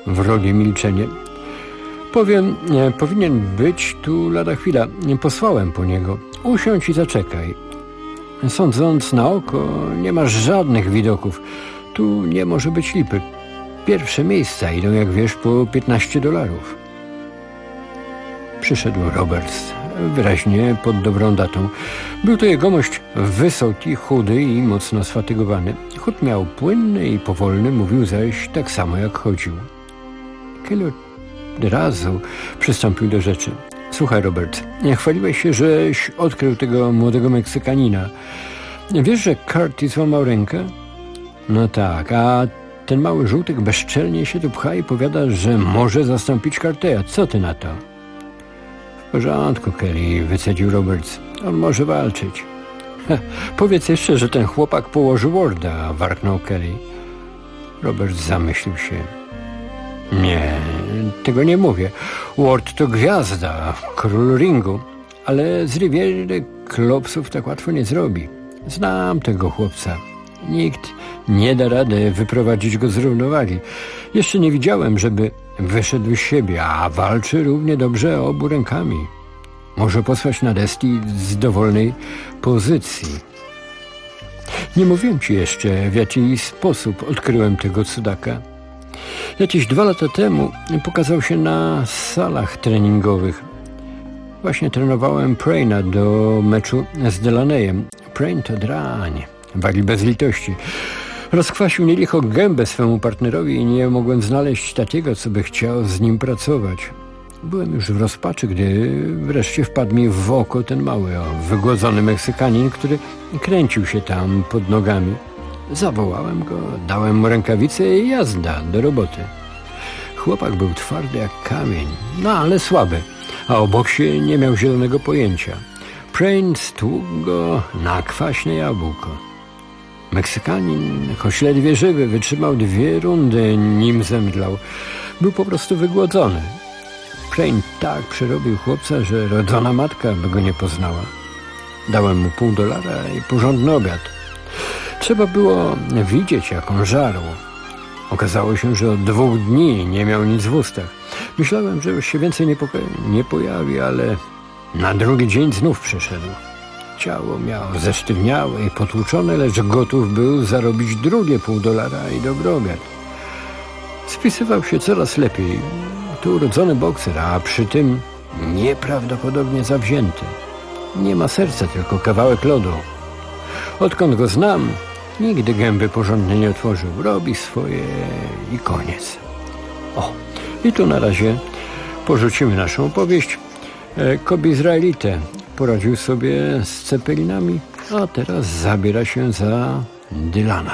wrogie milczenie. Powinien być tu lada chwila. Posłałem po niego. Usiądź i zaczekaj. Sądząc na oko, nie masz żadnych widoków. Tu nie może być lipy. Pierwsze miejsca idą, jak wiesz, po $15. Przyszedł Roberts, wyraźnie pod dobrą datą. Był to jegomość wysoki, chudy i mocno sfatygowany. Chód miał płynny i powolny, mówił zaś tak samo, jak chodził. Kelly od razu przystąpił do rzeczy. Słuchaj, Robert, chwaliłeś się, żeś odkrył tego młodego Meksykanina. Wiesz, że Curtis złamał rękę? No tak, a ten mały żółtek bezczelnie się tu pcha i powiada, że może zastąpić Cartera. Co ty na to? W porządku, Kelly, wycedził Roberts. On może walczyć. Powiedz jeszcze, że ten chłopak położył Warda, warknął Kelly. Roberts zamyślił się. Nie, tego nie mówię. Ward to gwiazda, król ringu, ale z Riviery klopsów tak łatwo nie zrobi. Znam tego chłopca. Nikt nie da rady wyprowadzić go z równowagi. Jeszcze nie widziałem, żeby wyszedł z siebie, a walczy równie dobrze obu rękami. Może posłać na deski z dowolnej pozycji. Nie mówiłem ci jeszcze, w jaki sposób odkryłem tego cudaka. Jakieś 2 lata temu pokazał się na salach treningowych. Właśnie trenowałem Praina do meczu z Delaneyem. Prain to drań. Wali bez litości. Rozkwasił nielicho gębę swemu partnerowi i nie mogłem znaleźć takiego, co by chciał z nim pracować. Byłem już w rozpaczy, gdy wreszcie wpadł mi w oko ten mały, wygłodzony Meksykanin, który kręcił się tam pod nogami. Zawołałem go, dałem mu rękawicę i jazda do roboty. Chłopak był twardy jak kamień, no ale słaby, a o boksie nie miał zielonego pojęcia. Prain stłukł go na kwaśne jabłko. Meksykanin, choć ledwie żywy, wytrzymał 2 rundy, nim zemdlał. Był po prostu wygłodzony. Prain tak przerobił chłopca, że rodzona matka by go nie poznała. Dałem mu $0,5 i porządny obiad. Trzeba było widzieć, jak on żarł. Okazało się, że od 2 dni nie miał nic w ustach. Myślałem, że już się więcej nie pojawi, ale na drugi dzień znów przyszedł. Ciało miał zesztywniałe i potłuczone, lecz gotów był zarobić drugie $0,5 i dobry obiad. Spisywał się coraz lepiej. To urodzony bokser, a przy tym nieprawdopodobnie zawzięty. Nie ma serca, tylko kawałek lodu. Odkąd go znam, nigdy gęby porządnie nie otworzył. Robi swoje i koniec. O, i tu na razie porzucimy naszą opowieść. Kobe Izraelite poradził sobie z Cepelinami, a teraz zabiera się za Dylana.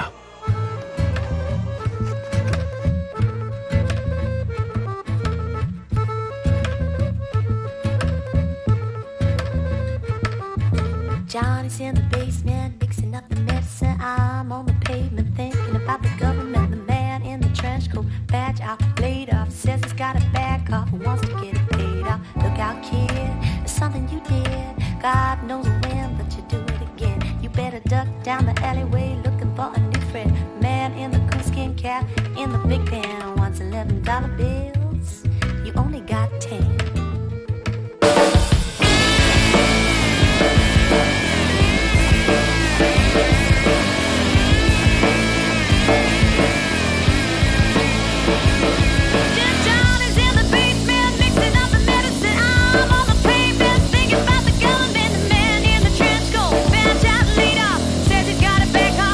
Johnny's in the basement, mixing up the medicine. I'm on the pavement, thinking about the government. The man in the trench coat, badge out, laid off, says he's got a bad cough and wants to get it paid off. Look out, kid, it's something you did. God knows when, but you do it again. You better duck down the alleyway, looking for a new friend. Man in the coonskin cap, in the big pen, wants $11 bills. You only got 10.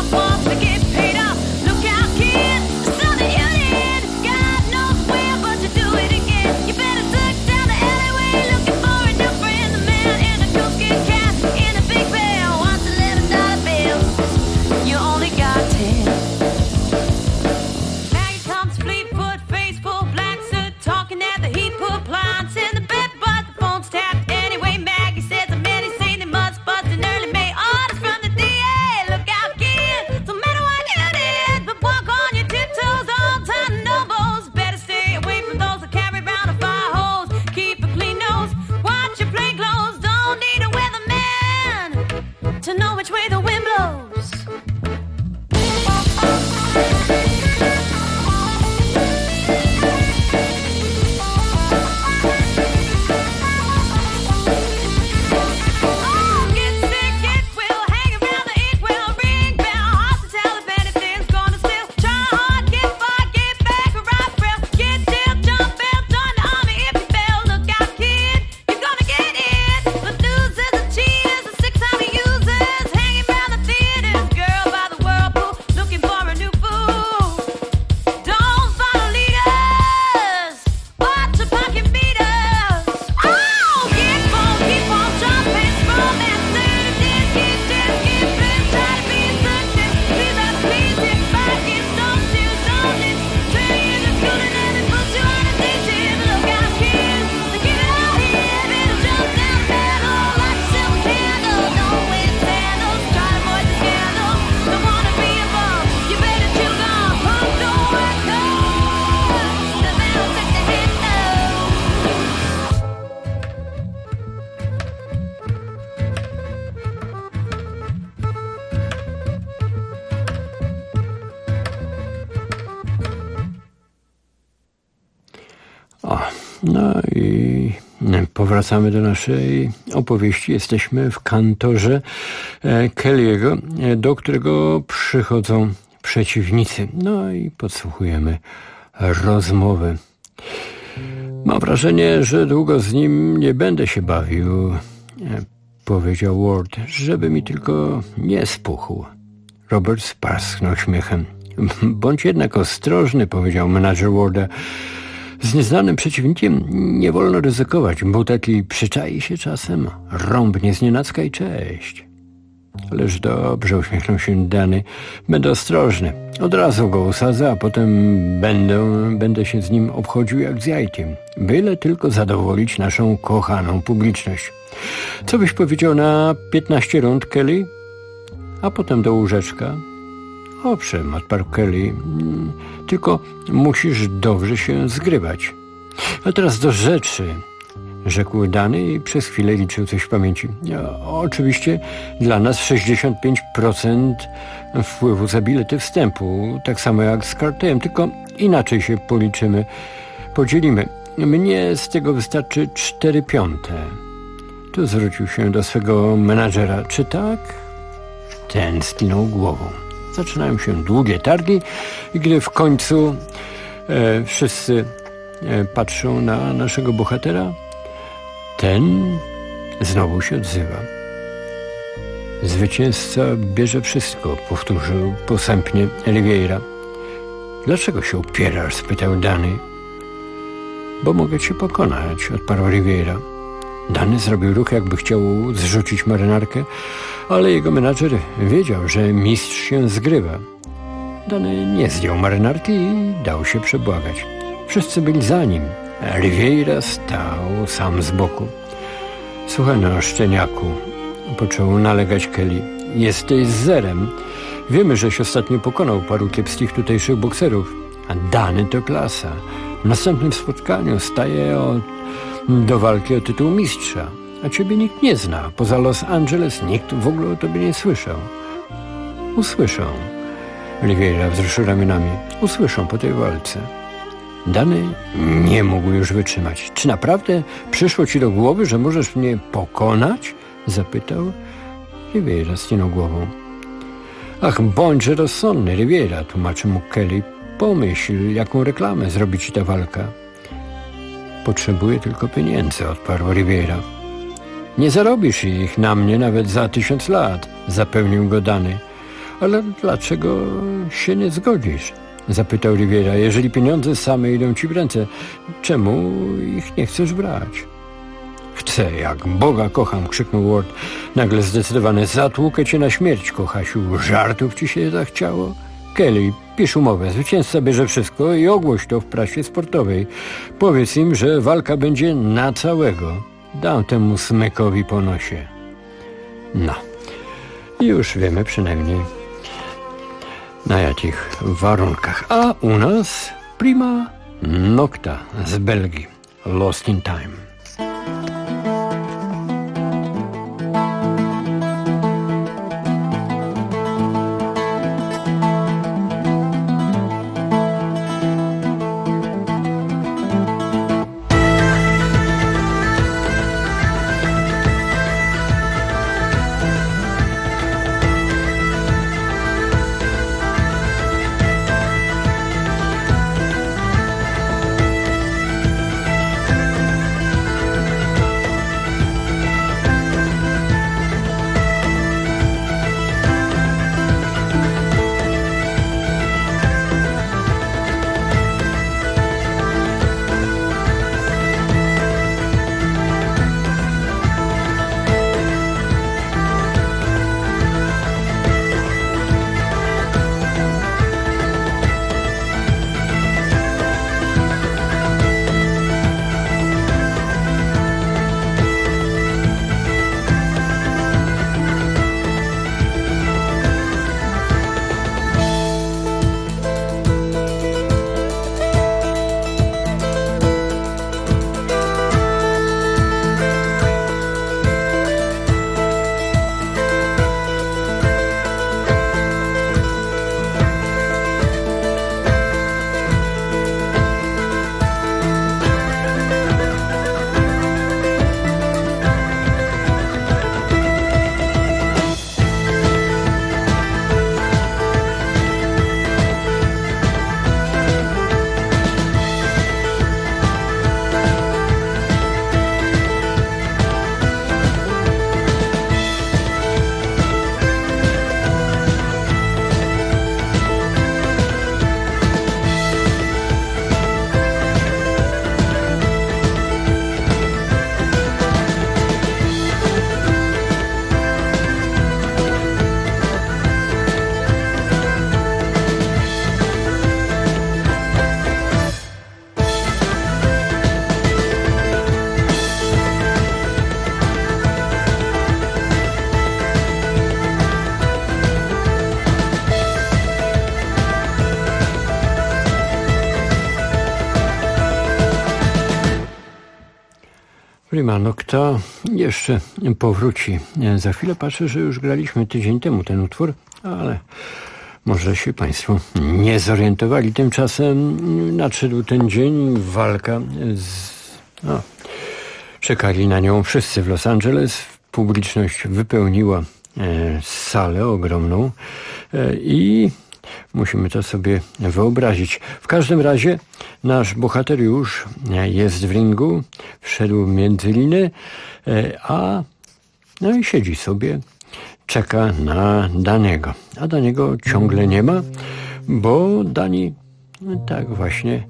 But you No i powracamy do naszej opowieści. Jesteśmy w kantorze Kelly'ego, do którego przychodzą przeciwnicy. No i podsłuchujemy rozmowę. Mam wrażenie, że długo z nim nie będę się bawił, powiedział Ward, żeby mi tylko nie spuchł. Robert parsknął śmiechem. Bądź jednak ostrożny, powiedział menadżer Warda. Z nieznanym przeciwnikiem nie wolno ryzykować. Był taki, przyczai się czasem, rąbnie znienacka i cześć. Ależ dobrze, uśmiechnął się Danny. Będę ostrożny. Od razu go usadzę, a potem będę się z nim obchodził jak z jajkiem. Byle tylko zadowolić naszą kochaną publiczność. Co byś powiedział na 15 rund, Kelly? A potem do łóżeczka. Owszem, odparł Kelly. Tylko musisz dobrze się zgrywać. A teraz do rzeczy, rzekł Danny i przez chwilę liczył coś w pamięci. Oczywiście dla nas 65% wpływu za bilety wstępu, tak samo jak z Cartayem, tylko inaczej się podzielimy. Mnie z tego wystarczy 4/5. Tu zwrócił się do swego menadżera. Czy tak? Ten skinął głową. Zaczynają się długie targi i gdy w końcu wszyscy patrzą na naszego bohatera, ten znowu się odzywa. Zwycięzca bierze wszystko, powtórzył posępnie Oliveira. Dlaczego się upierasz? Spytał Danny. Bo mogę cię pokonać, odparł Oliveira. Danny zrobił ruch, jakby chciał zrzucić marynarkę, ale jego menadżer wiedział, że mistrz się zgrywa. Danny nie zdjął marynarki i dał się przebłagać. Wszyscy byli za nim. Oliveira stał sam z boku. Słuchaj no, szczeniaku, począł nalegać Kelly. Jesteś zerem. Wiemy, żeś ostatnio pokonał paru kiepskich tutejszych bokserów, a Danny to klasa. W następnym spotkaniu staje do walki o tytuł mistrza, a ciebie nikt nie zna. Poza Los Angeles nikt w ogóle o tobie nie słyszał. Usłyszą. Oliveira wzruszył ramionami. Usłyszą po tej walce. Danny nie mógł już wytrzymać. Czy naprawdę przyszło ci do głowy, że możesz mnie pokonać? Zapytał. Oliveira skinął głową. Ach, bądźże rozsądny, Oliveira, tłumaczył mu Kelly. Pomyśl, jaką reklamę zrobi ci ta walka. Potrzebuję tylko pieniędzy, odparł Oliveira. Nie zarobisz ich na mnie nawet za 1000 lat, zapewnił go Danny. Ale dlaczego się nie zgodzisz? Zapytał Oliveira. Jeżeli pieniądze same idą ci w ręce, czemu ich nie chcesz brać? Chcę, jak Boga kocham, krzyknął Ward. Nagle zdecydowany. Zatłukę cię na śmierć, kochasiu. Żartów ci się zachciało? Kelly, pisz umowę. Zwycięzca bierze wszystko i ogłoś to w prasie sportowej. Powiedz im, że walka będzie na całego. Dam temu smykowi po nosie. No, już wiemy przynajmniej na jakich warunkach. A u nas prima nocta z Belgii. Lost in Time. Prima nocta jeszcze powróci. Za chwilę patrzę, że już graliśmy tydzień temu ten utwór, ale może się Państwo nie zorientowali. Tymczasem nadszedł ten dzień, walka czekali na nią wszyscy w Los Angeles. Publiczność wypełniła salę ogromną i musimy to sobie wyobrazić. W każdym razie nasz bohater już jest w ringu, wszedł między liny, i siedzi sobie, czeka na Daniego. A Daniego ciągle nie ma, bo Dani tak właśnie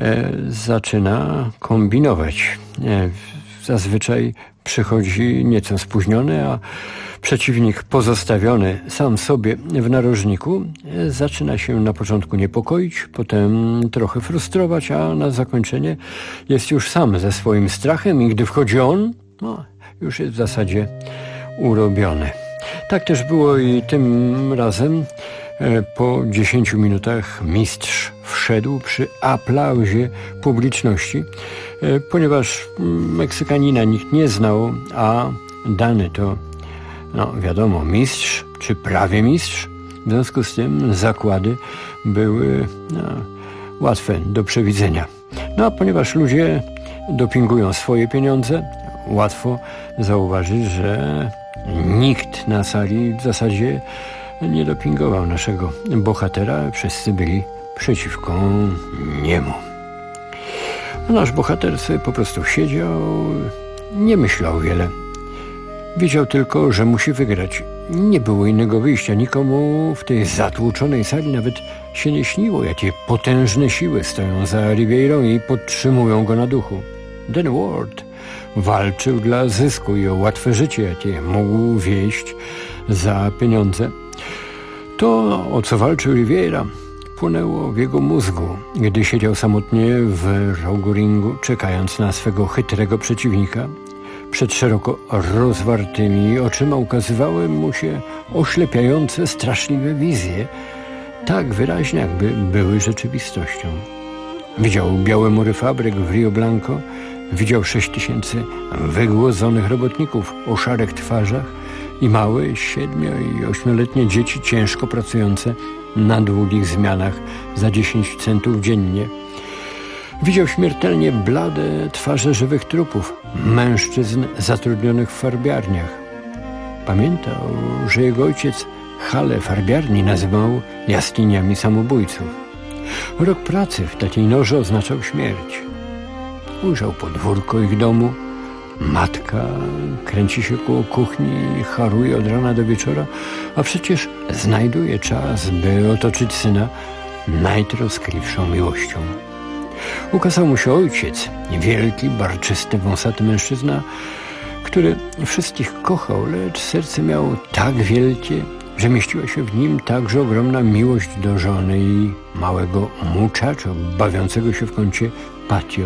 zaczyna kombinować. Zazwyczaj przychodzi nieco spóźniony, a przeciwnik pozostawiony sam sobie w narożniku zaczyna się na początku niepokoić, potem trochę frustrować, a na zakończenie jest już sam ze swoim strachem i gdy wchodzi on, już jest w zasadzie urobiony. Tak też było i tym razem. Po 10 minutach mistrz wszedł przy aplauzie publiczności, ponieważ Meksykanina nikt nie znał, a Dany to, wiadomo, mistrz, czy prawie mistrz. W związku z tym zakłady były łatwe do przewidzenia. A ponieważ ludzie dopingują swoje pieniądze, łatwo zauważyć, że nikt na sali w zasadzie nie dopingował naszego bohatera. Wszyscy byli przeciwko niemu. A nasz bohater sobie po prostu siedział, nie myślał wiele. Wiedział tylko, że musi wygrać. Nie było innego wyjścia. Nikomu w tej zatłuczonej sali nawet się nie śniło, jakie potężne siły stoją za Ribeirą i podtrzymują go na duchu. Dan Ward walczył dla zysku i o łatwe życie, jakie mógł wieść za pieniądze. To, o co walczył Rivera, płynęło w jego mózgu, gdy siedział samotnie w rogu ringu, czekając na swego chytrego przeciwnika. Przed szeroko rozwartymi oczyma ukazywały mu się oślepiające, straszliwe wizje, tak wyraźnie, jakby były rzeczywistością. Widział białe mury fabryk w Rio Blanco, widział 6000 wygłodzonych robotników o szarych twarzach i małe 7- i 8-letnie dzieci ciężko pracujące na długich zmianach za 10 centów dziennie. Widział śmiertelnie blade twarze żywych trupów, mężczyzn zatrudnionych w farbiarniach. Pamiętał, że jego ojciec hale farbiarni nazywał jaskiniami samobójców. Rok pracy w takiej norze oznaczał śmierć. Ujrzał podwórko ich domu. Matka kręci się koło kuchni i haruje od rana do wieczora, a przecież znajduje czas, by otoczyć syna najtroskliwszą miłością. Ukazał mu się ojciec, wielki, barczysty, wąsaty mężczyzna, który wszystkich kochał, lecz serce miał tak wielkie, że mieściła się w nim także ogromna miłość do żony i małego muchacho bawiącego się w kącie patio.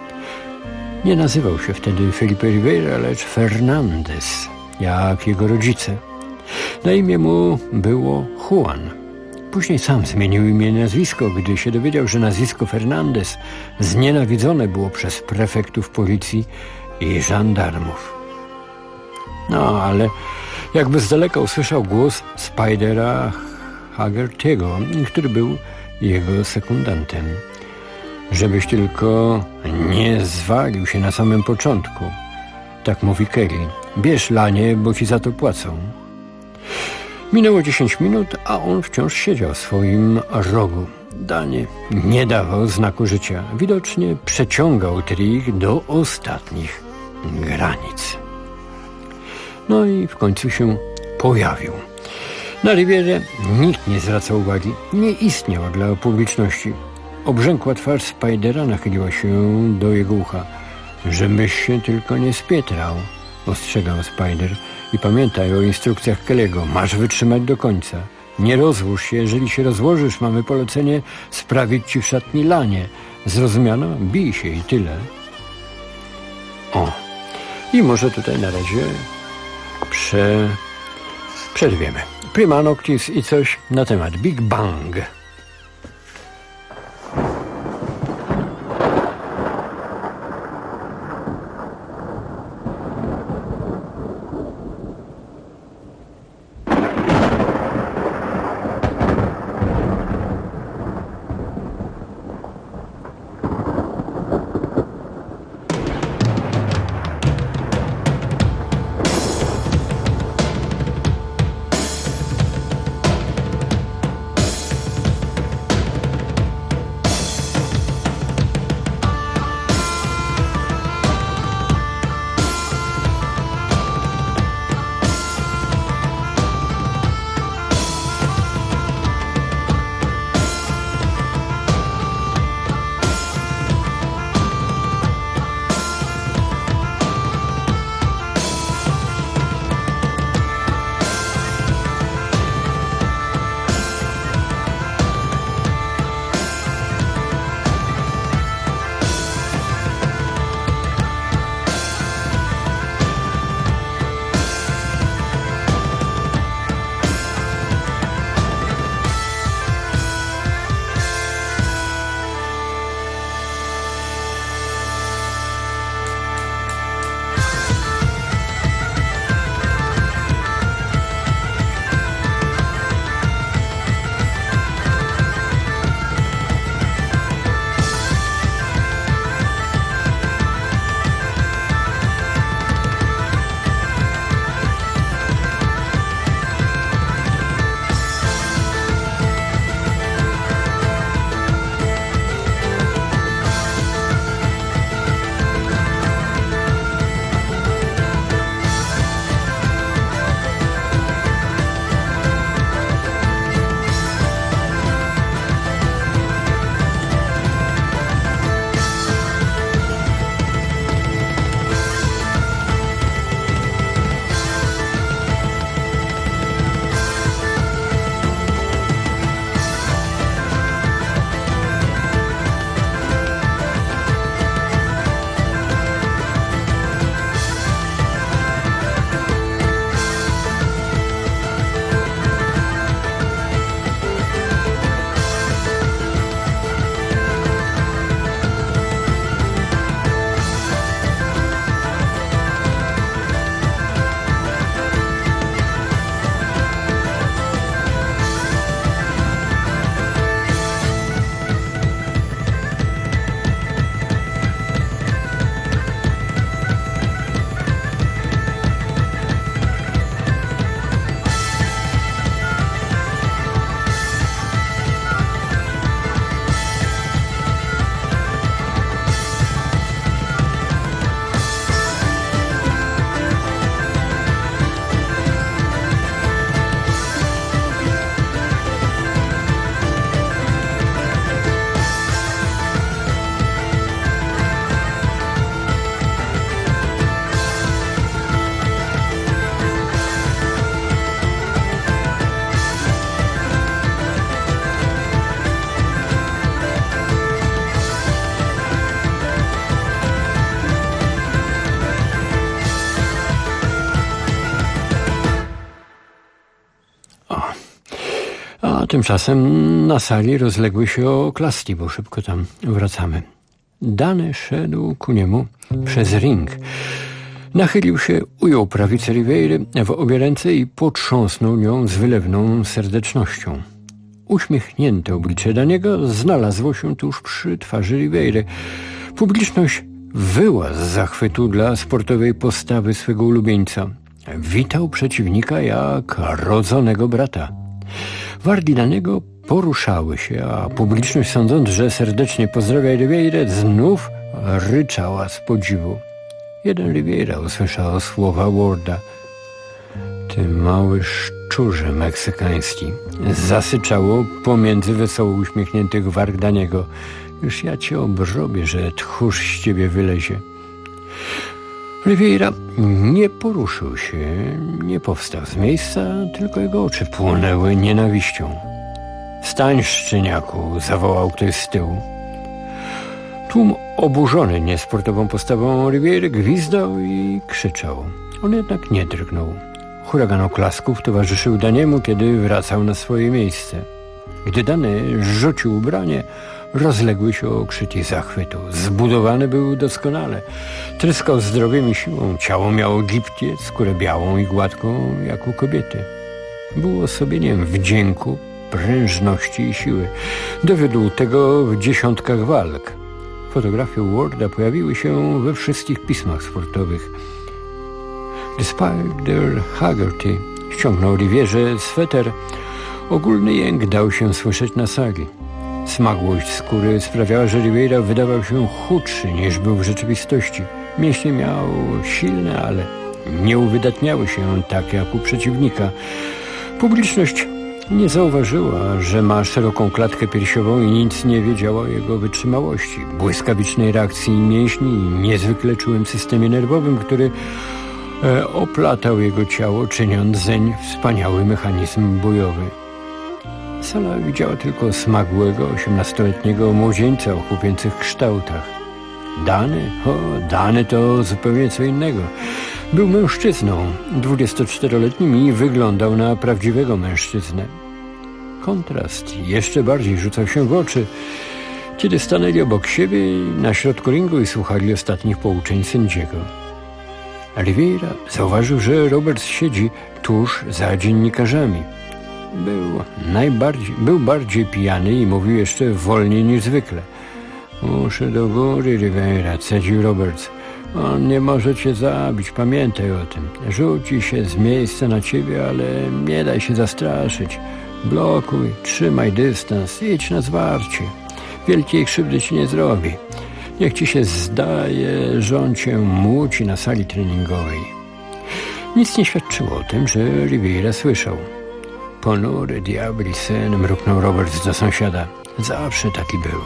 Nie nazywał się wtedy Felipe Rivera, lecz Fernandez, jak jego rodzice. Na imię mu było Juan. Później sam zmienił imię i nazwisko, gdy się dowiedział, że nazwisko Fernandez znienawidzone było przez prefektów policji i żandarmów. Ale jakby z daleka usłyszał głos Spidera Haggerty'ego, który był jego sekundantem. Żebyś tylko nie zwalił się na samym początku. Tak mówi Kelly. Bierz lanie, bo ci za to płacą. Minęło 10 minut, a on wciąż siedział w swoim rogu. Danie nie dawał znaku życia. Widocznie przeciągał trik do ostatnich granic. I w końcu się pojawił. Na Rivierze nikt nie zwracał uwagi. Nie istniał dla publiczności. Obrzękła twarz Spidera nachyliła się do jego ucha. Żebyś się tylko nie spietrał, ostrzegał Spider. I pamiętaj o instrukcjach Kelly'ego. Masz wytrzymać do końca. Nie rozłóż się. Jeżeli się rozłożysz, mamy polecenie sprawić ci w szatni lanie. Zrozumiano? Bij się i tyle. I może tutaj na razie przerwiemy. Prima noctis i coś na temat Big Bang. Tymczasem na sali rozległy się oklaski, bo szybko tam wracamy. Dany szedł ku niemu przez ring. Nachylił się, ujął prawicę Riveiry w obie ręce i potrząsnął nią z wylewną serdecznością. Uśmiechnięte oblicze Daniego znalazło się tuż przy twarzy Riveiry. Publiczność wyła z zachwytu dla sportowej postawy swego ulubieńca. Witał przeciwnika jak rodzonego brata. Wargi Daniego poruszały się, a publiczność, sądząc, że serdecznie pozdrawia Riveirę, znów ryczała z podziwu. Jeden Rivera usłyszał słowa Warda. Ty mały szczurze meksykański. Zasyczało pomiędzy wesoło uśmiechniętych warg Daniego. Już ja cię obrobię, że tchórz z ciebie wylezie. Rivera nie poruszył się, nie powstał z miejsca, tylko jego oczy płonęły nienawiścią. Stań, szczeniaku, zawołał ktoś z tyłu. Tłum oburzony niesportową postawą Riveiry gwizdał i krzyczał. On jednak nie drgnął. Huragan oklasków towarzyszył Daniemu, kiedy wracał na swoje miejsce. Gdy Dany rzucił ubranie, rozległy się okrzyki zachwytu. Zbudowany był doskonale. Tryskał zdrowiem i siłą. Ciało miało gibkie, skórę białą i gładką jak u kobiety. Był osobieniem wdzięku, prężności i siły. Dowiódł tego w dziesiątkach walk. Fotografie Warda pojawiły się we wszystkich pismach sportowych. Gdy Spider Haggerty ściągnął Rivierze sweter, ogólny jęk dał się słyszeć na sali. Smagłość skóry sprawiała, że Rivera wydawał się chudszy niż był w rzeczywistości. Mięśnie miał silne, ale nie uwydatniały się tak jak u przeciwnika. Publiczność nie zauważyła, że ma szeroką klatkę piersiową i nic nie wiedziała o jego wytrzymałości, błyskawicznej reakcji mięśni i niezwykle czułym systemie nerwowym, który oplatał jego ciało, czyniąc zeń wspaniały mechanizm bojowy. Sala widziała tylko smagłego, 18-letniego młodzieńca o chłopięcych kształtach. Dany to zupełnie co innego. Był mężczyzną, 24-letnim i wyglądał na prawdziwego mężczyznę. Kontrast jeszcze bardziej rzucał się w oczy, kiedy stanęli obok siebie na środku ringu i słuchali ostatnich pouczeń sędziego. Rivera zauważył, że Roberts siedzi tuż za dziennikarzami. Był bardziej pijany i mówił jeszcze wolniej niż zwykle. Muszę do góry, Rivera, cedził Roberts. On nie może cię zabić, pamiętaj o tym. Rzuci się z miejsca na ciebie, ale nie daj się zastraszyć. Blokuj, trzymaj dystans, idź na zwarcie. Wielkiej krzywdy ci nie zrobi. Niech ci się zdaje, że on cię młóci na sali treningowej. Nic nie świadczyło o tym, że Rivera słyszał. Ponury diabli syn, mruknął Roberts do sąsiada. Zawsze taki był.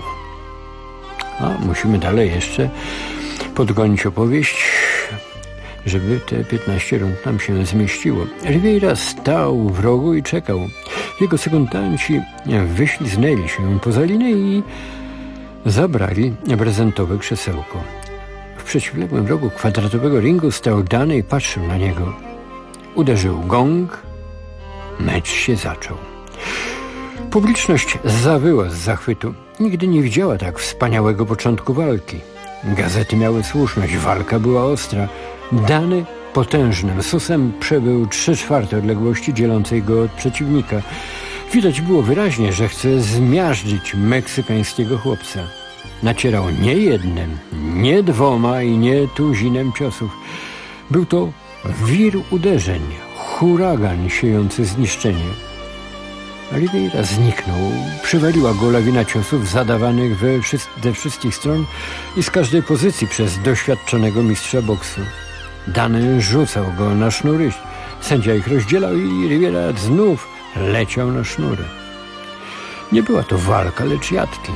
A musimy dalej jeszcze podgonić opowieść, żeby te 15 rund nam się zmieściło. Rivera stał w rogu i czekał. Jego sekundanci wyśliznęli się poza linię i zabrali prezentowe krzesełko. W przeciwległym rogu kwadratowego ringu stał Dany i patrzył na niego. Uderzył gong. Mecz się zaczął. Publiczność zawyła z zachwytu. Nigdy nie widziała tak wspaniałego początku walki. Gazety miały słuszność, walka była ostra. Dany potężnym susem przebył 3/4 odległości dzielącej go od przeciwnika. Widać było wyraźnie, że chce zmiażdżyć meksykańskiego chłopca. Nacierał nie jednym, nie dwoma i nie tuzinem ciosów. Był to wir uderzeń, huragan siejący zniszczenie. Rivera zniknął. Przywaliła go lawina ciosów zadawanych ze wszystkich stron i z każdej pozycji przez doświadczonego mistrza boksu. Dany rzucał go na sznury. Sędzia ich rozdzielał i Rivera znów leciał na sznury. Nie była to walka, lecz jatki.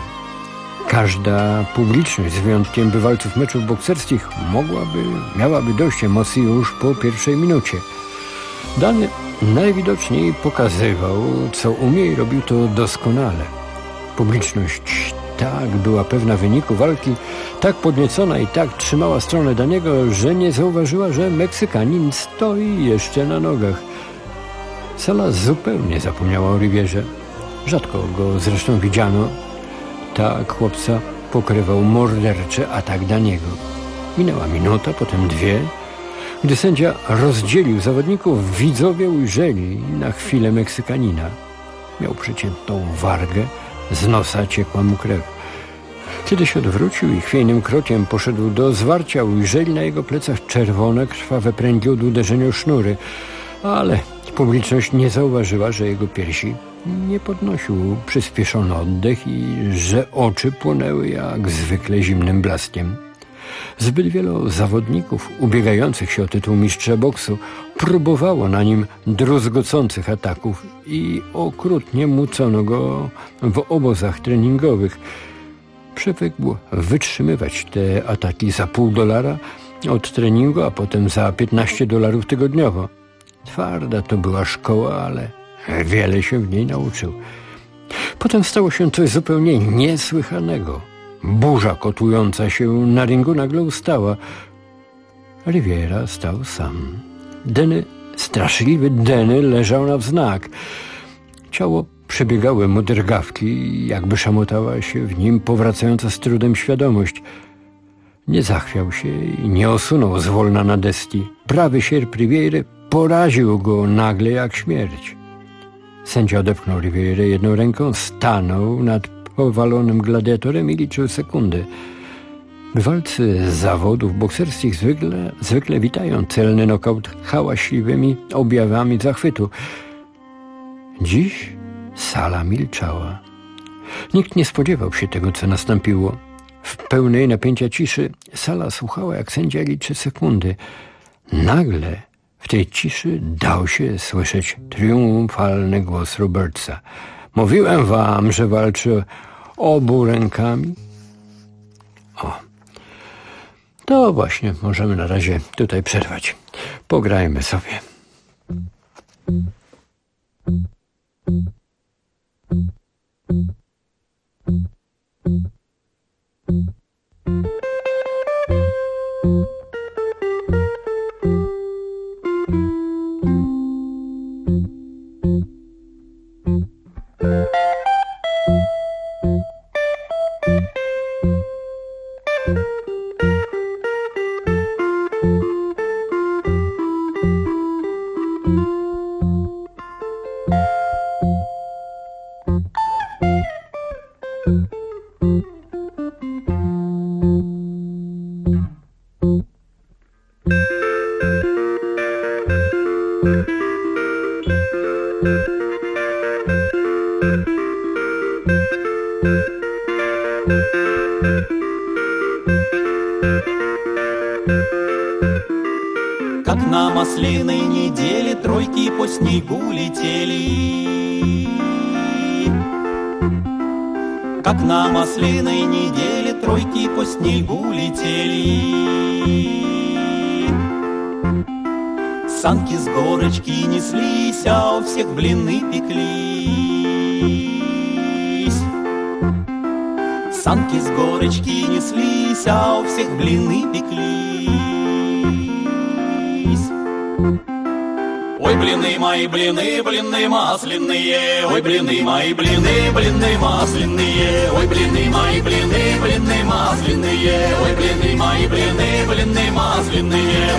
Każda publiczność, z wyjątkiem bywalców meczów bokserskich, miałaby dość emocji już po pierwszej minucie. Dany najwidoczniej pokazywał, co umie i robił to doskonale. Publiczność tak była pewna wyniku walki, tak podniecona i tak trzymała stronę Daniego, że nie zauważyła, że Meksykanin stoi jeszcze na nogach. Sala zupełnie zapomniała o Rivierze. Rzadko go zresztą widziano. Tak chłopca pokrywał morderczy atak Daniego. Minęła minuta, potem dwie. Gdy sędzia rozdzielił zawodników, widzowie ujrzeli na chwilę Meksykanina. Miał przeciętą wargę, z nosa ciekła mu krew. Kiedy się odwrócił i chwiejnym krokiem poszedł do zwarcia, ujrzeli na jego plecach czerwone, krwawe pręgi od uderzenia o sznury, ale publiczność nie zauważyła, że jego piersi nie podnosił przyspieszony oddech i że oczy płonęły jak zwykle zimnym blaskiem. Zbyt wielu zawodników ubiegających się o tytuł mistrza boksu próbowało na nim druzgocących ataków i okrutnie mucono go w obozach treningowych. Przywykł wytrzymywać te ataki za $0,5 od treningu, a potem za $15 tygodniowo. Twarda to była szkoła, ale wiele się w niej nauczył. Potem stało się coś zupełnie niesłychanego. Burza kotująca się na ringu nagle ustała. Rivera stał sam. Straszliwy Denny leżał na wznak. Ciało przebiegały mu drgawki, jakby szamotała się w nim powracająca z trudem świadomość. Nie zachwiał się i nie osunął zwolna na destii. Prawy sierp Riviery poraził go nagle jak śmierć. Sędzia odepchnął Rivierę jedną ręką, stanął nad powalonym gladiatorem i liczył sekundy. Bywalcy zawodów bokserskich zwykle witają celny nokaut hałaśliwymi objawami zachwytu. Dziś sala milczała. Nikt nie spodziewał się tego, co nastąpiło. W pełnej napięcia ciszy sala słuchała, jak sędzia liczy sekundy. Nagle w tej ciszy dał się słyszeć triumfalny głos Robertsa. Mówiłem wam, że walczy obu rękami. O, to właśnie możemy na razie tutaj przerwać. Pograjmy sobie. Как на масляной неделе тройки по снегу летели. Как на масляной неделе тройки по снегу летели. Санки с горочки неслись, а у всех блины пеклись. Санки с горочки неслись, а у всех блины пеклись. Ой, блины мои, блины, блины масляные. Ой, блины мои, блины, блины масляные. Ой, блины мои, блины, блины масляные. Ой, блины мои, блины, блины масляные.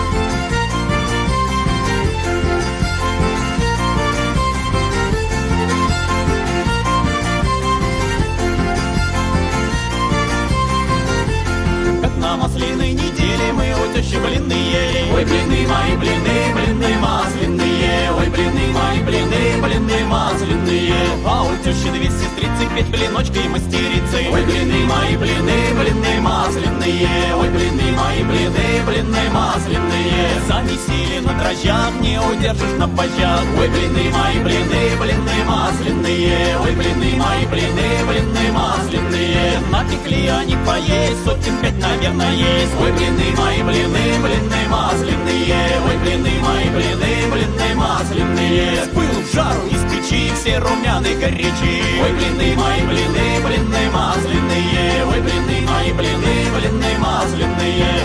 На маслиной неделе мы у тещи блины ели. Ой, блины мои, блины, блины масляные. Ой, блины мои, блины, блины масляные. А у тещи 235 блиночкой мастерицы. Ой, блины мои, блины, блины масляные. Ой, блины мои, блины, блины масляные. Замесили на дрожжах, не удержишь на вожжах. Ой, блины мои, блины, блины масляные. Ой, блины мои, блины, блины масляные. Напекли они поесть, сотен 5, наверное, есть. Ой, блины мои, блины, блины масляные. Ой, блины мои, блины, блины масляные. С пылу в жару из печи все румяные горячие. Ой, блины мои, блины, блины масляные. Ой, блины мои, блины, блины масляные.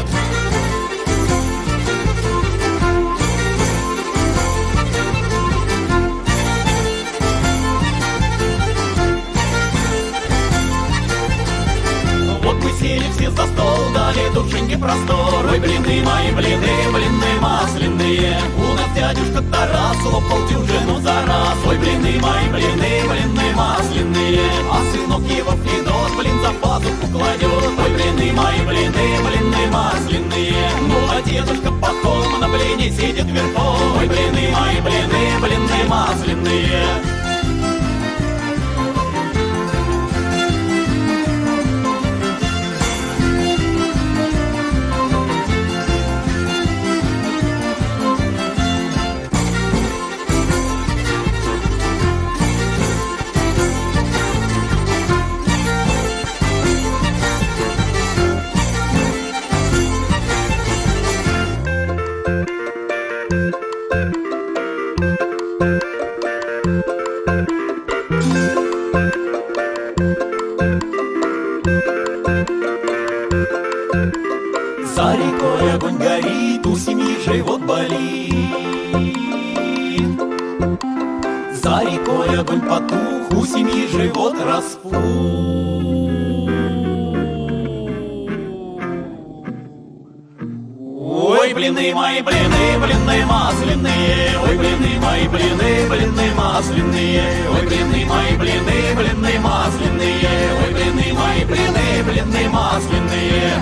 и простор. Ой, блины мои, блины масляные. У нас дядюшка Тарас лопал дюжину за раз. Ой, блины мои, блины масляные. А сынок его Федот, блин, за пазуху кладет. Ой, блины мои, блины масляные. Ну, а дедушка потом на блине сидит верхом. Ой, блины мои, блины масляные. За рекой огонь горит, у семьи живот болит. За рекой огонь потух, у семьи живот распух. Ой, блины мои, блины масляные. Ой, блины мои, блины масляные. Ой, блины мои, блины масляные. Ой, блины мои, блины масляные.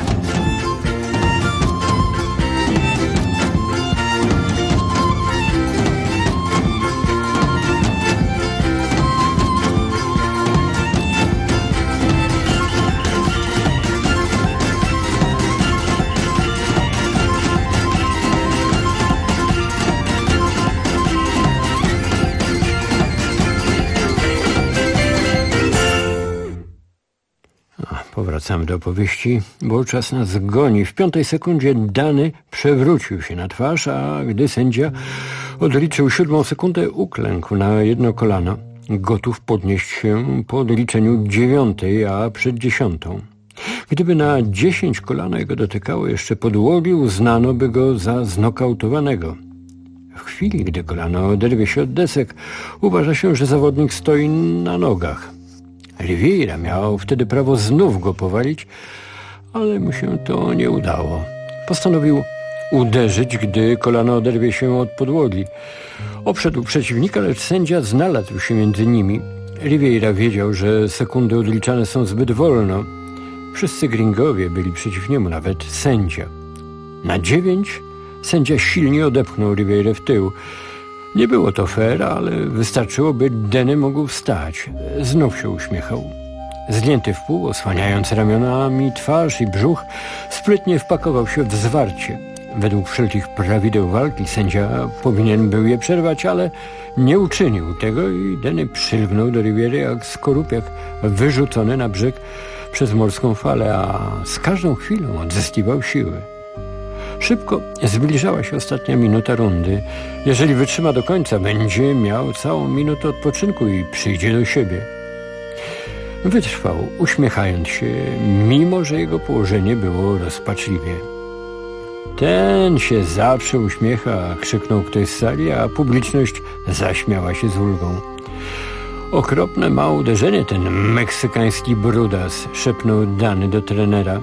Powracamy do opowieści, bo czas nas goni. W 5. sekundzie Dany przewrócił się na twarz, a gdy sędzia odliczył 7. sekundę, uklękł na jedno kolano, gotów podnieść się po odliczeniu 9, a przed 10. Gdyby na 10 kolano jego dotykało jeszcze podłogi, uznano by go za znokautowanego. W chwili, gdy kolano oderwie się od desek, uważa się, że zawodnik stoi na nogach. Rivera miał wtedy prawo znów go powalić, ale mu się to nie udało. Postanowił uderzyć, gdy kolano oderwie się od podłogi. Obszedł przeciwnika, lecz sędzia znalazł się między nimi. Rivera wiedział, że sekundy odliczane są zbyt wolno. Wszyscy gringowie byli przeciw niemu, nawet sędzia. Na 9 sędzia silnie odepchnął Riverę w tył. Nie było to fair, ale wystarczyło, by Denny mógł wstać. Znów się uśmiechał. Zgięty w pół, osłaniając ramionami twarz i brzuch, sprytnie wpakował się w zwarcie. Według wszelkich prawideł walki sędzia powinien był je przerwać, ale nie uczynił tego i Denny przylgnął do Rivery jak skorupiak wyrzucony na brzeg przez morską falę, a z każdą chwilą odzyskiwał siły. Szybko zbliżała się ostatnia minuta rundy. Jeżeli wytrzyma do końca, będzie miał całą minutę odpoczynku i przyjdzie do siebie. Wytrwał, uśmiechając się, mimo że jego położenie było rozpaczliwie. Ten się zawsze uśmiecha, krzyknął ktoś z sali, a publiczność zaśmiała się z ulgą. Okropne ma uderzenie ten meksykański brudas, szepnął Dany do trenera,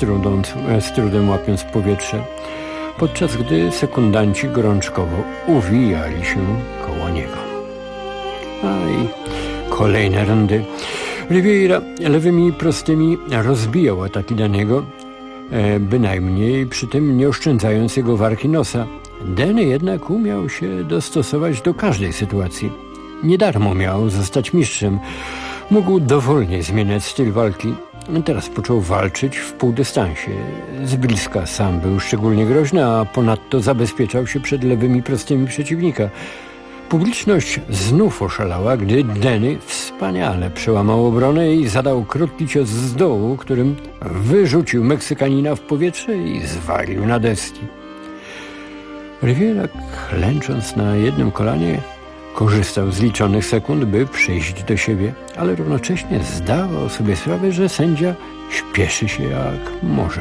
z trudem łapiąc powietrze, podczas gdy sekundanci gorączkowo uwijali się koło niego. A i kolejne rundy. Rivera lewymi prostymi rozbijał ataki Dany'ego, bynajmniej przy tym nie oszczędzając jego warki nosa. Denny jednak umiał się dostosować do każdej sytuacji. Nie darmo miał zostać mistrzem. Mógł dowolnie zmieniać styl walki. Teraz począł walczyć w półdystansie. Z bliska sam był szczególnie groźny, a ponadto zabezpieczał się przed lewymi prostymi przeciwnika. Publiczność znów oszalała, gdy Denny wspaniale przełamał obronę i zadał krótki cios z dołu, którym wyrzucił Meksykanina w powietrze i zwalił na deski. Rivera, klęcząc na jednym kolanie, korzystał z liczonych sekund, by przyjść do siebie, ale równocześnie zdawał sobie sprawę, że sędzia śpieszy się jak może.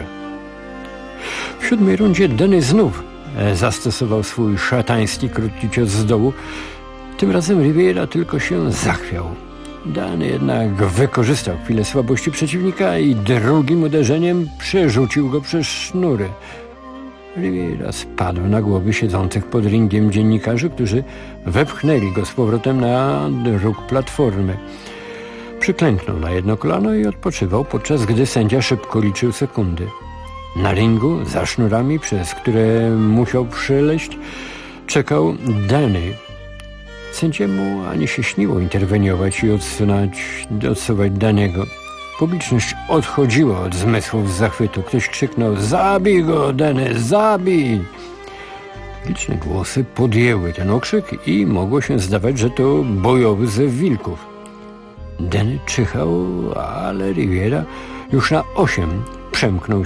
W 7. rundzie Denny znów zastosował swój szatański krótki cios z dołu. Tym razem Rivera tylko się zachwiał. Dany jednak wykorzystał chwilę słabości przeciwnika i drugim uderzeniem przerzucił go przez sznury. Rivera spadł na głowy siedzących pod ringiem dziennikarzy, którzy wepchnęli go z powrotem na róg platformy. Przyklęknął na jedno kolano i odpoczywał, podczas gdy sędzia szybko liczył sekundy. Na ringu, za sznurami, przez które musiał przeleść, czekał Danny. Sędziemu ani się śniło interweniować i odsuwać Danny'ego. Publiczność odchodziła od zmysłów z zachwytu. Ktoś krzyknął: zabij go, Danny, zabij! Liczne głosy podjęły ten okrzyk i mogło się zdawać, że to bojowy zew wilków. Danny czyhał, ale Rivera już na 8 przemknął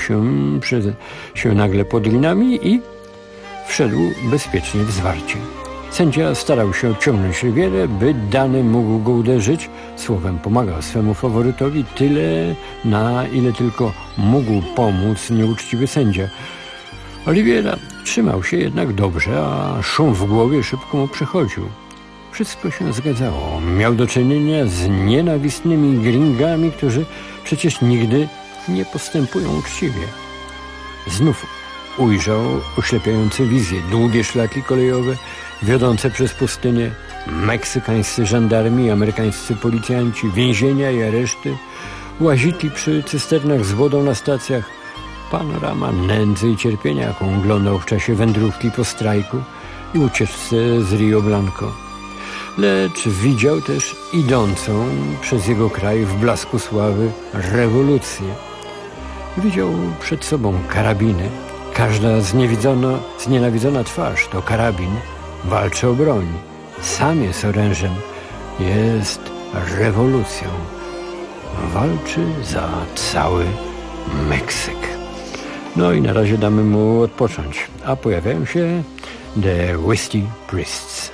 się nagle pod linami i wszedł bezpiecznie w zwarcie. Sędzia starał się odciągnąć Riverę, by Danny mógł go uderzyć. Słowem, pomagał swemu faworytowi tyle, na ile tylko mógł pomóc nieuczciwy sędzia. Rivera trzymał się jednak dobrze, a szum w głowie szybko mu przechodził. Wszystko się zgadzało. Miał do czynienia z nienawistnymi gringami, którzy przecież nigdy nie postępują uczciwie. Znów ujrzał oślepiające wizje, długie szlaki kolejowe wiodące przez pustynię, meksykańscy żandarmi, amerykańscy policjanci, więzienia i areszty, łaziki przy cysternach z wodą na stacjach, panorama nędzy i cierpienia, jaką oglądał w czasie wędrówki po strajku i ucieczce z Rio Blanco. Lecz widział też idącą przez jego kraj w blasku sławy rewolucję. Widział przed sobą karabiny. Każda znienawidzona twarz to karabin. Walczy o broń. Sam jest orężem. Jest rewolucją. Walczy za cały Meksyk. No i na razie damy mu odpocząć. A pojawiają się The Whiskey Priests.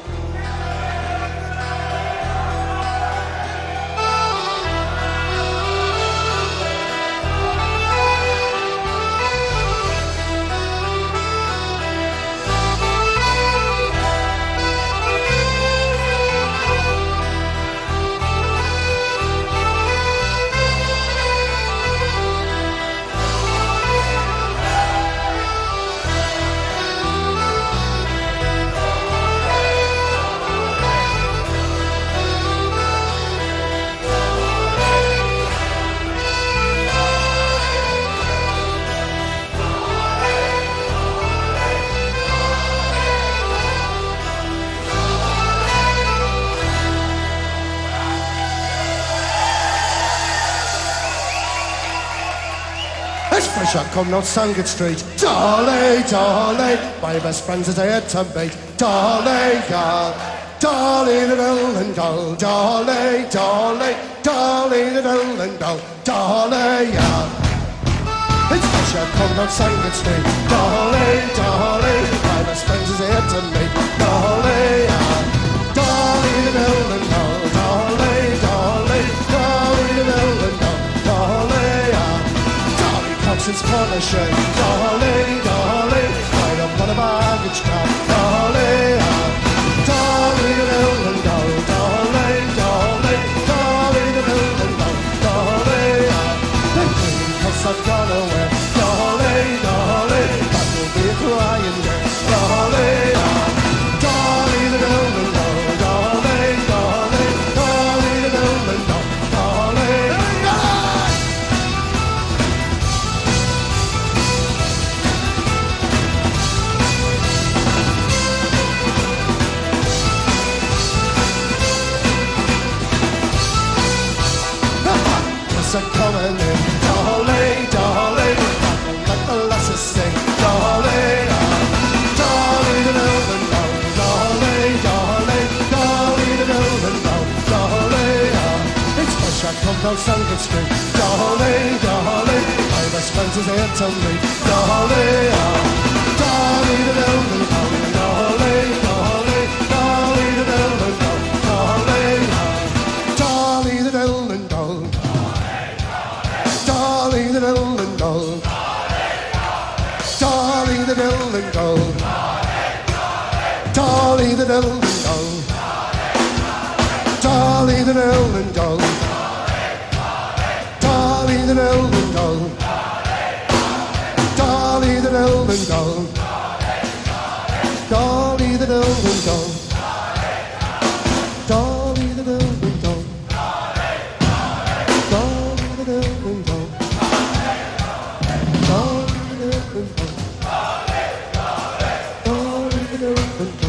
Fresh out, come North Sandgate Street. Dolly, Dolly, my best friends as I had to meet. Dolly, God, Dolly the Dill and Doll. Dolly, Dolly, Dolly the Dill and Doll. Dolly, yeah. It's fresh out, come North Sandgate Street. Dolly, Dolly, my best friends as I had to meet. Dolly, yeah. Dolly the Dill and Doll. Dolly, Dolly, Dolly the Dill and Doll. Dolly, yeah. It's punishing, Dolly, Dolly, right up on a baggage car, Dolly, Dolly the building doll, Dolly, Dolly, Dolly the building doll, Dolly, the cleaning cuts have gone away, Dolly, Dolly, that will be a crying girl, Dolly, Dolly the building doll, Dolly, Dolly, Dolly the building doll, Dolly, coming in, Dolly, Dolly, let the lasses sing, Dolly, Dolly the building doll, Dolly, Dolly, Dolly the building doll, Dolly, it's fresh out come down Sandgate Street, Dolly, Dolly, my best friends is here to meet, Dolly, Dolly the building doll, Dolly, Dolly, Dolly the building doll, Dolly, Dolly the building doll. Dolly the building doll. Dolly the building doll. Dolly the building doll. Dolly Dolly the Ellen doll. Dolly the Ellen doll. Dolly the Ellen doll. Dolly the Ellen doll. Dolly the Ellen doll. Dolly the Ellen doll. Dolly the Ellen doll. Dolly the Ellen doll.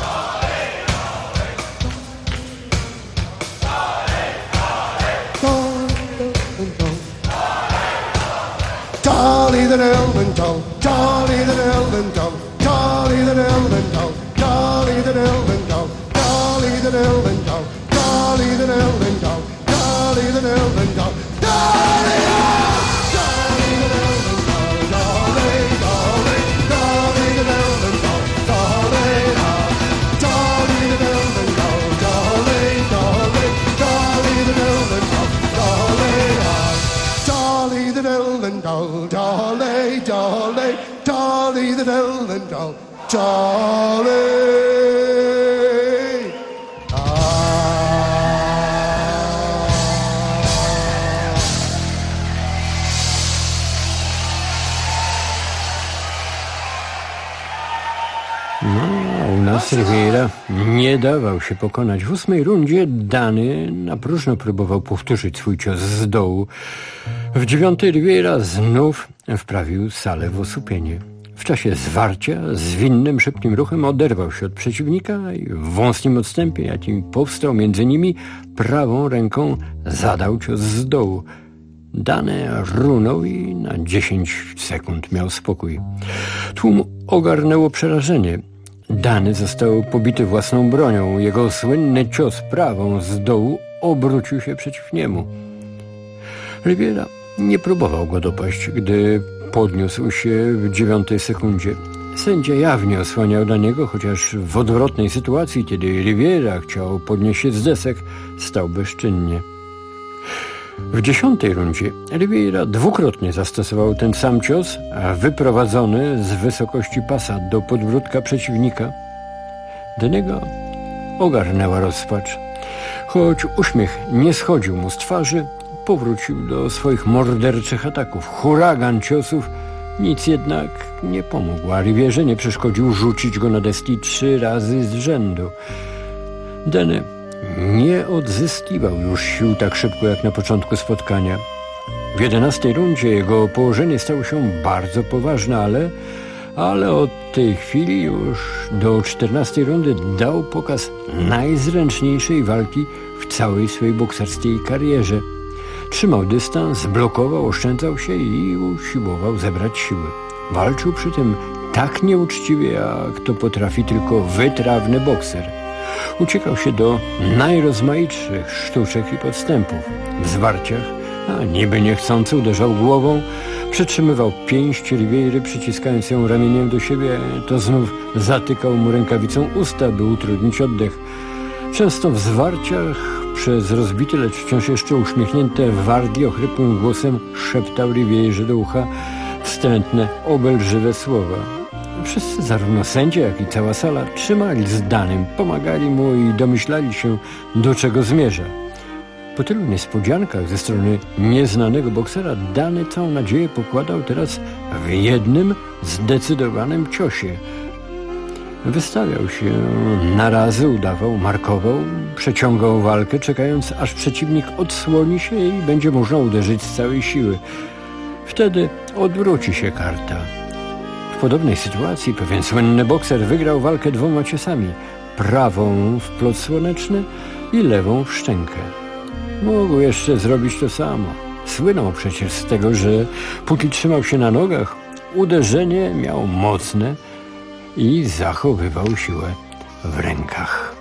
Dolly the Ellen doll, Dolly the Ellen doll, Dolly the Ellen doll, Dolly the Ellen doll, Dolly the Ellen doll, Dolly the Ellen doll, Dolly the Ellen doll, Dolly Dolly, Dolly, Dolly the Ellen doll, Dolly. No, u nas Riviera nie dawał się pokonać. W 8. rundzie Dany na próżno próbował powtórzyć swój cios z dołu. W 9. Riviera znów wprawił salę w osłupienie. W czasie zwarcia zwinnym, szybkim ruchem oderwał się od przeciwnika i w wąskim odstępie, jakim powstał między nimi, prawą ręką zadał cios z dołu. Dany runął i na 10 sekund miał spokój. Tłum ogarnęło przerażenie. Dany został pobity własną bronią. Jego słynny cios prawą z dołu obrócił się przeciw niemu. Riviera nie próbował go dopaść, gdy podniósł się w 9 sekundzie. Sędzia jawnie osłaniał dla niego, chociaż w odwrotnej sytuacji, kiedy Riviera chciał podnieść się z desek, stał bezczynnie. W 10. rundzie Riviera dwukrotnie zastosował ten sam cios, a wyprowadzony z wysokości pasa do podbródka przeciwnika. Dany'ego ogarnęła rozpacz. Choć uśmiech nie schodził mu z twarzy, powrócił do swoich morderczych ataków. Huragan ciosów nic jednak nie pomógł, a Rivierze nie przeszkodził rzucić go na deski 3 razy z rzędu. Dany nie odzyskiwał już sił tak szybko jak na początku spotkania. W 11. rundzie jego położenie stało się bardzo poważne, ale od tej chwili już do 14. rundy dał pokaz najzręczniejszej walki w całej swojej bokserskiej karierze. Trzymał dystans, blokował, oszczędzał się i usiłował zebrać siły. Walczył przy tym tak nieuczciwie, jak to potrafi tylko wytrawny bokser. Uciekał się do najrozmaitszych sztuczek i podstępów. W zwarciach, a niby niechcący uderzał głową, przytrzymywał pięść Riviery, przyciskając ją ramieniem do siebie, to znów zatykał mu rękawicą usta, by utrudnić oddech. Często w zwarciach przez rozbite, lecz wciąż jeszcze uśmiechnięte wargi ochrypłym głosem szeptał Rivierze do ucha wstrętne, obelżywe słowa. Wszyscy, zarówno sędzia, jak i cała sala, trzymali z Danym, pomagali mu i domyślali się, do czego zmierza. Po tylu niespodziankach ze strony nieznanego boksera, Dany całą nadzieję pokładał teraz w jednym zdecydowanym ciosie. Wystawiał się na razy, udawał, markował, przeciągał walkę, czekając, aż przeciwnik odsłoni się i będzie można uderzyć z całej siły. Wtedy odwróci się karta. W podobnej sytuacji pewien słynny bokser wygrał walkę 2 ciosami. Prawą w plot słoneczny i lewą w szczękę. Mógł jeszcze zrobić to samo. Słynął przecież z tego, że póki trzymał się na nogach, uderzenie miał mocne i zachowywał siłę w rękach.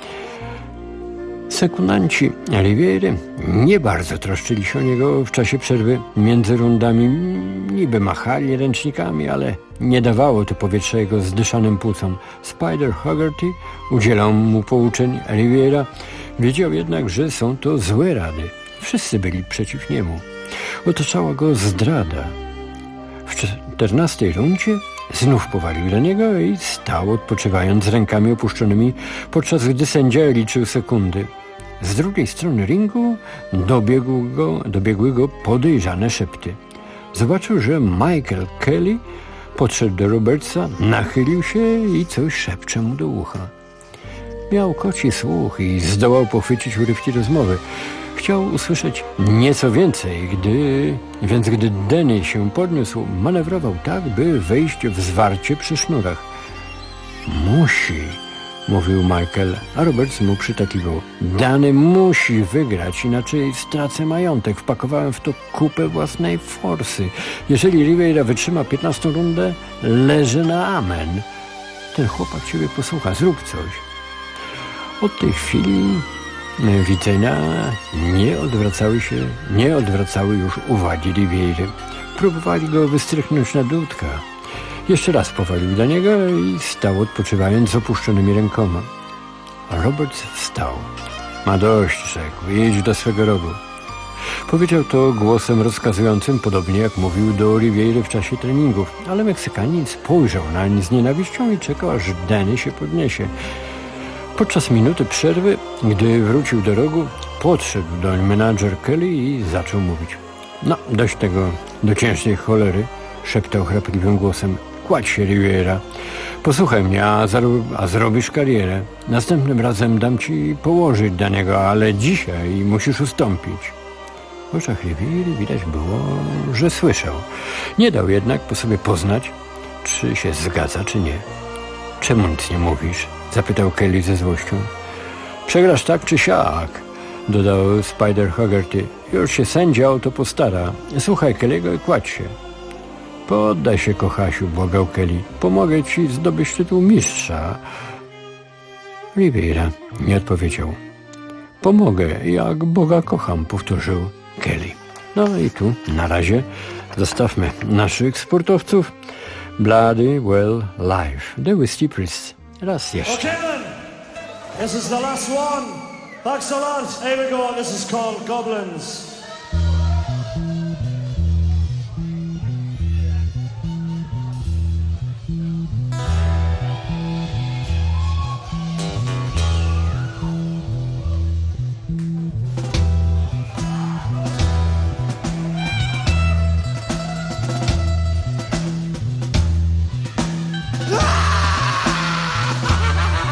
Sekundanci Riviery nie bardzo troszczyli się o niego w czasie przerwy między rundami. Niby machali ręcznikami, ale nie dawało to powietrza jego zdyszanym płucom. Spider Haggerty udzielał mu pouczeń. Riviera wiedział jednak, że są to złe rady. Wszyscy byli przeciw niemu. Otaczała go zdrada. W 14. rundzie znów powalił do niego i stał, odpoczywając z rękami opuszczonymi, podczas gdy sędzia liczył sekundy. Z drugiej strony ringu dobiegły go podejrzane szepty. Zobaczył, że Michael Kelly podszedł do Robertsa, nachylił się i coś szepcze mu do ucha. Miał koci słuch i zdołał pochwycić urywki rozmowy. Chciał usłyszeć nieco więcej, więc gdy Danny się podniósł, manewrował tak, by wejść w zwarcie przy sznurach. Musi, mówił Michael, a Roberts mu przytakiwał. Danny musi wygrać, inaczej stracę majątek. Wpakowałem w to kupę własnej forsy. Jeżeli Rivera wytrzyma 15. rundę, leży na amen. Ten chłopak ciebie posłucha, zrób coś. Od tej chwili widzenia nie odwracały już uwagi Riviery. Próbowali go wystrychnąć na dudka. Jeszcze raz powalił dla niego i stał odpoczywając z opuszczonymi rękoma. Roberts wstał. Ma dość, rzekł, idź do swego rogu. Powiedział to głosem rozkazującym, podobnie jak mówił do Riviery w czasie treningów, ale Meksykanin spojrzał nań z nienawiścią i czekał, aż Danny się podniesie. Podczas minuty przerwy, gdy wrócił do rogu, podszedł doń menadżer Kelly i zaczął mówić. No, dość tego do ciężkiej cholery, szeptał chrapliwym głosem. Kładź się, Rivera. Posłuchaj mnie, a zrobisz karierę. Następnym razem dam ci położyć do niego, ale dzisiaj musisz ustąpić. W oczach Riviery widać było, że słyszał. Nie dał jednak po sobie poznać, czy się zgadza, czy nie. Czemu nic nie mówisz? Zapytał Kelly ze złością. Przegrasz tak czy siak, dodał Spider Haggerty. Już się sędzia o to postara. Słuchaj Kelly'ego i kładź się. Poddaj się, kochasiu, błagał Kelly. Pomogę ci zdobyć tytuł mistrza. Rivera nie odpowiedział. Pomogę, jak Boga kocham, powtórzył Kelly. No i tu, na razie, zostawmy naszych sportowców. Bloody Well Live. The Whiskey Priests. Raz jeszcze. Okay then, this is the last one. Thanks a lot. Here we go. This is called Goblins.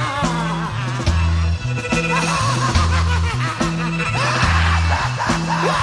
Ah!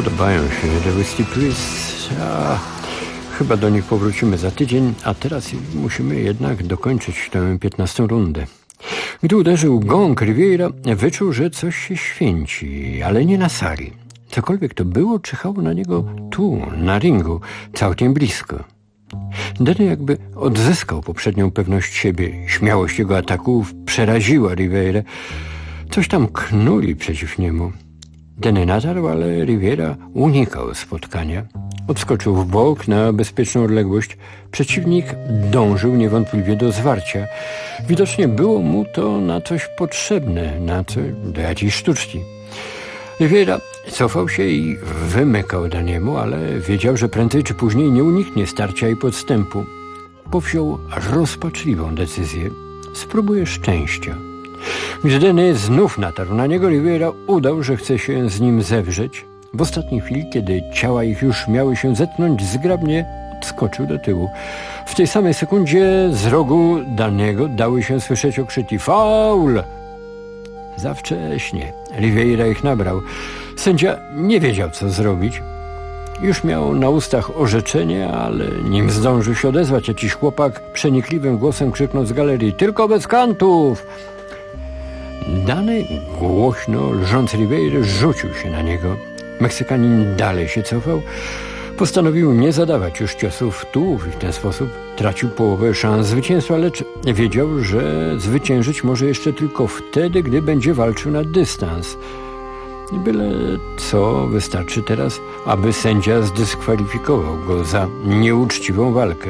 Podobają się The Whisky Priest, a chyba do nich powrócimy za tydzień, a teraz musimy jednak dokończyć tę 15. rundę. Gdy uderzył gong, Rivera wyczuł, że coś się święci, ale nie na sali. Cokolwiek to było, czyhało na niego tu, na ringu, całkiem blisko. Danny jakby odzyskał poprzednią pewność siebie. Śmiałość jego ataków przeraziła Riverę. Coś tam knuli przeciw niemu. Danny natarł, ale Rivera unikał spotkania. Odskoczył w bok na bezpieczną odległość. Przeciwnik dążył niewątpliwie do zwarcia. Widocznie było mu to na coś potrzebne, do jakiejś sztuczki. Rivera cofał się i wymykał Danny'emu, ale wiedział, że prędzej czy później nie uniknie starcia i podstępu. Powziął rozpaczliwą decyzję. Spróbuje szczęścia. Gdy Danny znów natarł na niego, Rivera udał, że chce się z nim zewrzeć. W ostatniej chwili, kiedy ciała ich już miały się zetknąć, zgrabnie odskoczył do tyłu. W tej samej sekundzie z rogu Danny'ego dały się słyszeć okrzyki faul! Za wcześnie. Rivera ich nabrał. Sędzia nie wiedział, co zrobić. Już miał na ustach orzeczenie, ale nim zdążył się odezwać, jakiś chłopak przenikliwym głosem krzyknął z galerii: tylko bez kantów! Danny, głośno lżąc Rivera, rzucił się na niego. Meksykanin dalej się cofał. Postanowił nie zadawać już ciosów w tułów i w ten sposób tracił połowę szans zwycięstwa, lecz wiedział, że zwyciężyć może jeszcze tylko wtedy, gdy będzie walczył na dystans. Byle co wystarczy teraz, aby sędzia zdyskwalifikował go za nieuczciwą walkę.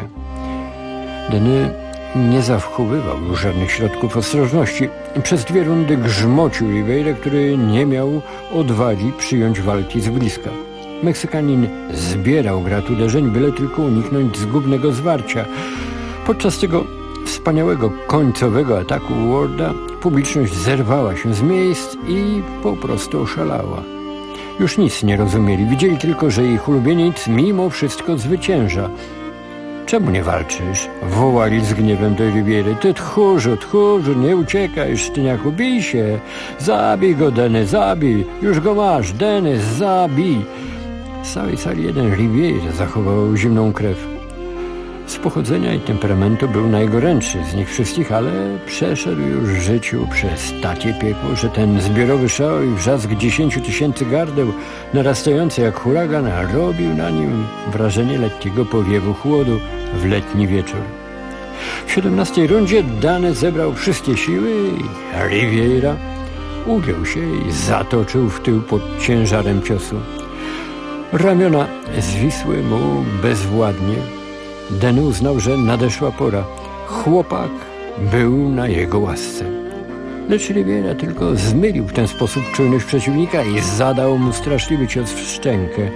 Danny nie zachowywał już żadnych środków ostrożności. Przez 2 rundy grzmocił Rivera, który nie miał odwagi przyjąć walki z bliska. Meksykanin zbierał grat uderzeń, byle tylko uniknąć zgubnego zwarcia. Podczas tego wspaniałego końcowego ataku Warda publiczność zerwała się z miejsc i po prostu oszalała. Już nic nie rozumieli, widzieli tylko, że ich ulubieniec mimo wszystko zwycięża. Czemu nie walczysz? Wołali z gniewem do Rivery. Ty tchórzu, nie uciekaj, sztyniaku, bij się. Zabij go, Danny, zabij. Już go masz, Danny, zabij. Z całej sali jeden Rivera zachował zimną krew. Z pochodzenia i temperamentu był najgorętszy z nich wszystkich, ale przeszedł już w życiu przez takie piekło, że ten zbiorowy szał i wrzask 10 000 gardeł narastający jak huragan robił na nim wrażenie lekkiego powiewu chłodu w letni wieczór. W 17 rundzie Danny zebrał wszystkie siły i Rivera ugiął się i zatoczył w tył pod ciężarem ciosu. Ramiona zwisły mu bezwładnie. Danny uznał, że nadeszła pora. Chłopak był na jego łasce. Lecz Rivera tylko zmylił w ten sposób czujność przeciwnika i zadał mu straszliwy cios w szczękę.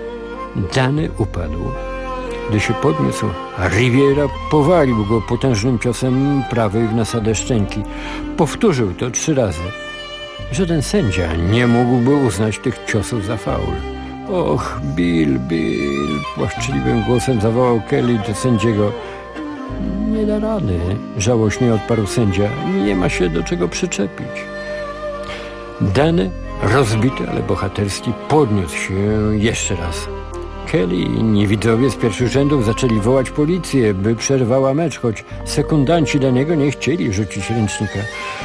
Danny upadł. Gdy się podniósł, Rivera powalił go potężnym ciosem prawej w nasadę szczęki. Powtórzył to 3 razy. Żaden sędzia nie mógłby uznać tych ciosów za faul. Och, Bill, płaszczliwym głosem zawołał Kelly do sędziego. Nie da rady, żałośnie odparł sędzia. Nie ma się do czego przyczepić. Danny, rozbity, ale bohaterski, podniósł się jeszcze raz. Kelly i inni widzowie z pierwszych rzędów zaczęli wołać policję, by przerwała mecz, choć sekundanci Danny'ego nie chcieli rzucić ręcznika.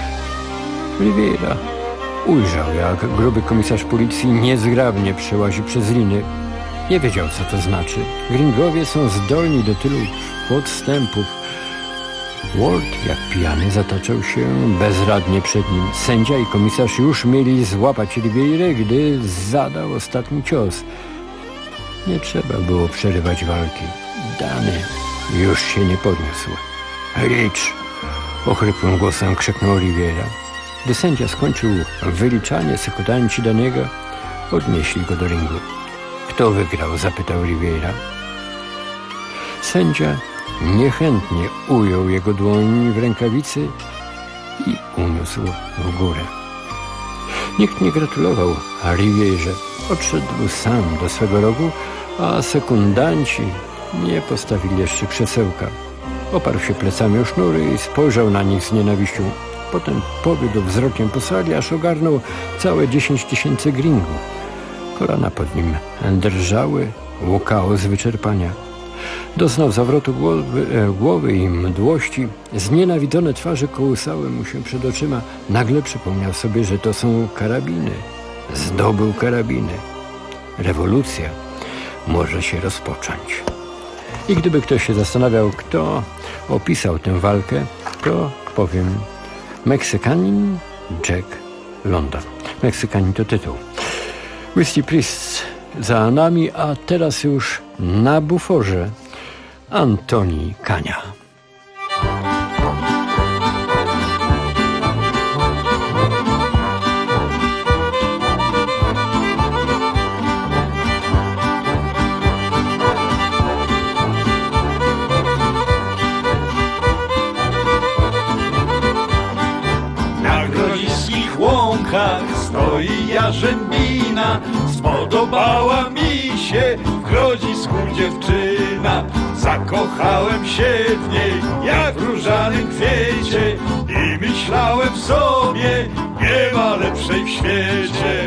Rivera ujrzał, jak gruby komisarz policji niezgrabnie przełazi przez liny. Nie wiedział, co to znaczy. Gringowie są zdolni do tylu podstępów. Ward, jak pijany, zataczał się bezradnie przed nim. Sędzia i komisarz już mieli złapać Riverę, gdy zadał ostatni cios. Nie trzeba było przerywać walki. Danny już się nie podniósł. Rich! Ochrypłym głosem krzyknął Rivera. Gdy sędzia skończył wyliczanie, sekundanci Danny'ego odnieśli go do ringu. Kto wygrał? Zapytał Rivera. Sędzia niechętnie ujął jego dłoń w rękawicy i uniósł w górę. Nikt nie gratulował Riverze. Odszedł sam do swego rogu, a sekundanci nie postawili jeszcze krzesełka. Oparł się plecami o sznury i spojrzał na nich z nienawiścią. Potem powiódł wzrokiem po sali, aż ogarnął całe 10 000 gringów. Kolana pod nim drżały, łukało z wyczerpania. Doznał zawrotu głowy i mdłości. Znienawidzone twarze kołysały mu się przed oczyma. Nagle przypomniał sobie, że to są karabiny. Zdobył karabiny. Rewolucja może się rozpocząć. I gdyby ktoś się zastanawiał, kto opisał tę walkę, to powiem: Meksykanin Jack London. Meksykanin to tytuł. Whiskey Priests za nami, a teraz już na buforze Antoni Kania. Na grodziskich łąkach stoi jarzębina. Spodobała mi się w grodzisku dziewczyna. Zakochałem się w niej jak w różanym kwiecie i myślałem sobie, nie ma lepszej w świecie.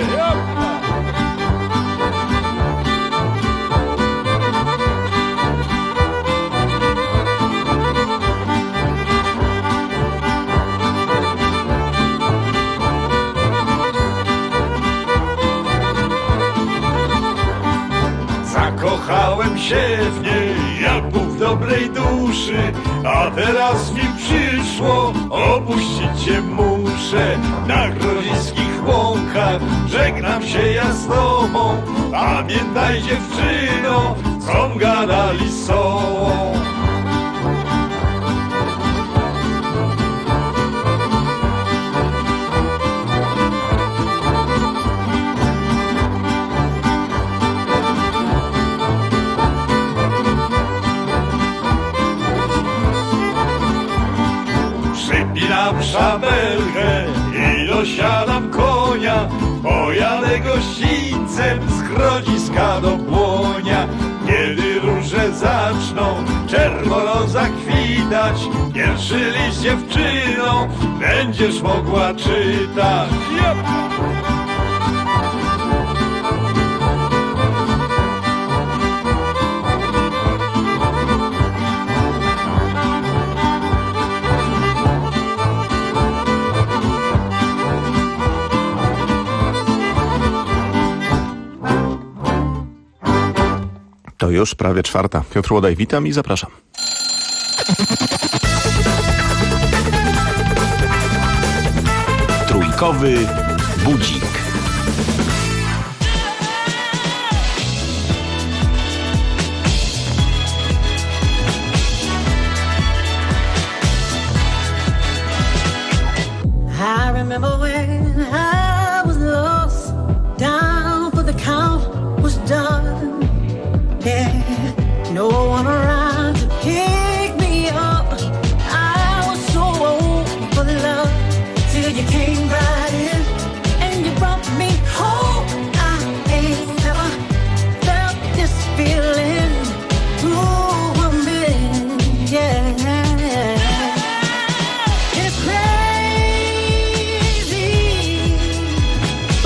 Zakochałem się w niej jak Bóg w dobrej duszy, a teraz mi przyszło, opuścić cię muszę. Na grodziskich łąkach żegnam się ja z tobą. Pamiętaj, dziewczyno, com gadali z sobą. Przypinam szabelkę i dosiadam konia. Pojadę gościńcem z grodziska do Błonia. Kiedy róże zaczną czerwono zakwitać, pierwszy list, dziewczyno, będziesz mogła czytać. To już prawie 4:00. Piotr Łodaj, witam i zapraszam. Trójkowy budzik.